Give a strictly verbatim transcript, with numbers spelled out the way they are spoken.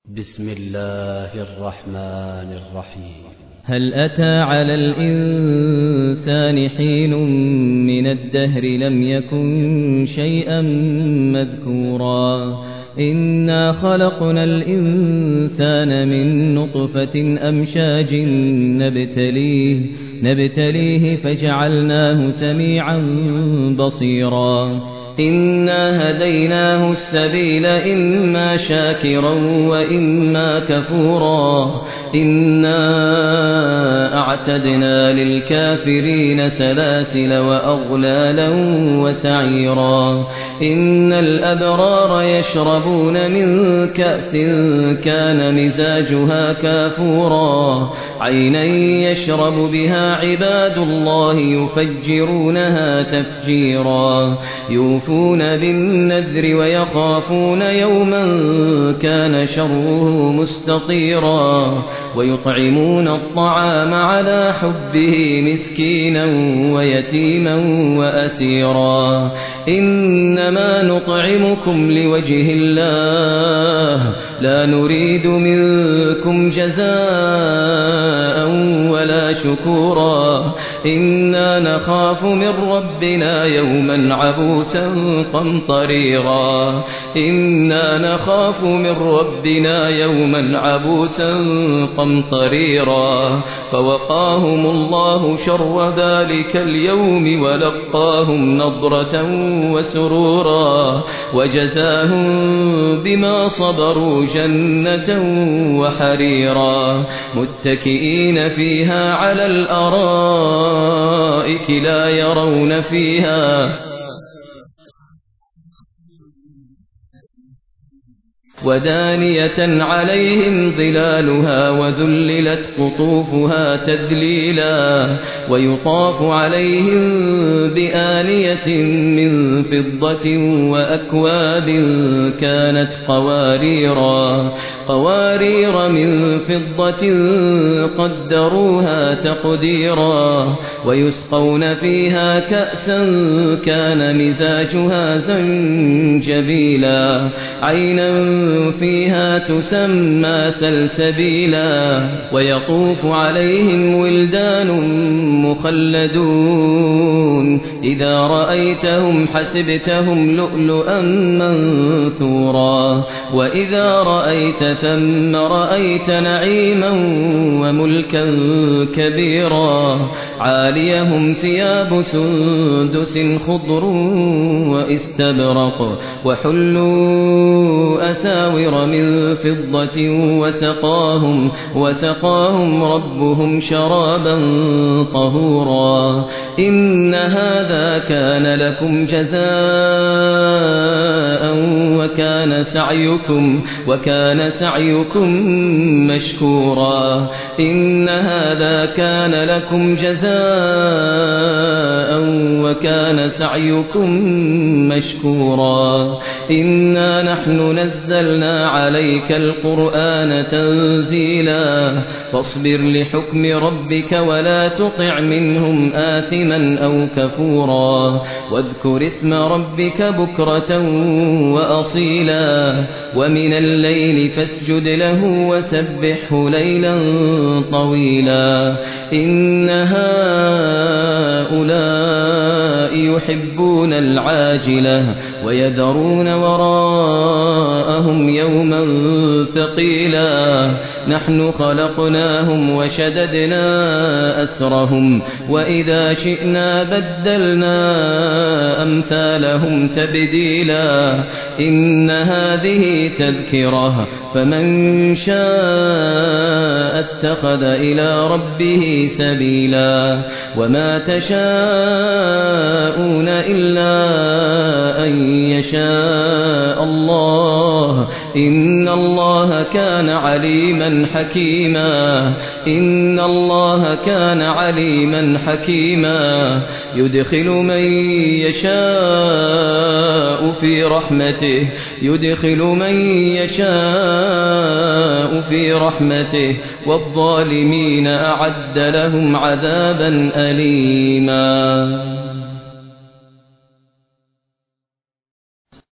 بسم الله الرحمن الرحيم. هل أتى على الإنسان حين من الدهر لم يكن شيئا مذكورا إنا خلقنا الإنسان من نطفة أمشاج نبتليه, نبتليه فجعلناه سميعا بصيرا إنا هديناه السبيل إما شاكرا وإما كفورا إنا أعتدنا للكافرين سلاسل وأغلالا وسعيرا إن الأبرار يشربون من كأس كان مزاجها كافورا عينا يشرب بها عباد الله يفجرونها تفجيرا يوفون بالنذر ويخافون يوما كان شره مستطيرا ويطعمون الطعام على حبه مسكينا ويتيما وأسيرا إنما نطعمكم لوجه الله لا نريد منكم جزاء ولا شكورا إنا نخاف من ربنا يوما عبوسا قمطريرا إنا نخاف من ربنا يوما عبوسا قمطريرا فوقاهم الله شر ذلك اليوم ولقاهم نضرة وسرورا وجزاهم بما صبروا جنة وحريرا متكئين فيها على الأرائك لا يرون فيها ودانية عليهم ظلالها وذللت قطوفها تذليلا ويطاف عليهم بآنية من فضة وأكواب كانت قواريرا قوارير من فضة قدروها تقديرا ويسقون فيها كأسا كان مزاجها زنجبيلا عينا فيها تسمى سلسبيلا ويطوف عليهم ولدان مخلدون إذا رأيتهم حسبتهم لؤلؤا منثورا وإذا رأيت ثم رأيت نعيما وملكا كبيرا عاليهم ثياب سندس خضر واستبرق وحلوا أساور من فضة وسقاهم, وسقاهم ربهم شرابا طهورا إن هذا كان لكم جزاء وكان سعيكم, وكان سعيكم مشكورا إن هذا كان لكم جزاء وكان سعيكم مشكورا إنا نحن نزلنا عليك القرآن تنزيلا فاصبر لحكم ربك ولا تطع منهم آثما أو كفورا واذكر اسم ربك بكرة وأصيلا ومن الليل فاسجد له وسبحه ليلا طويلا إن هؤلاء يحبون العاجلة ويذرون وراءهم يوما ثقيلا نحن خلقناهم وشددنا أسرهم وإذا شئنا بدلنا أمثالهم تبديلا إن هذه تذكرة فمن شاء اتخذ إلى ربه سبيلا وما تشاءون إلا أن يشاء الله إن الله كان عليما حكيما إن الله كان عليما حكيما يدخل من يشاء في رحمته يدخل من يشاء في رحمته والظالمين أعد لهم عذابا أليما.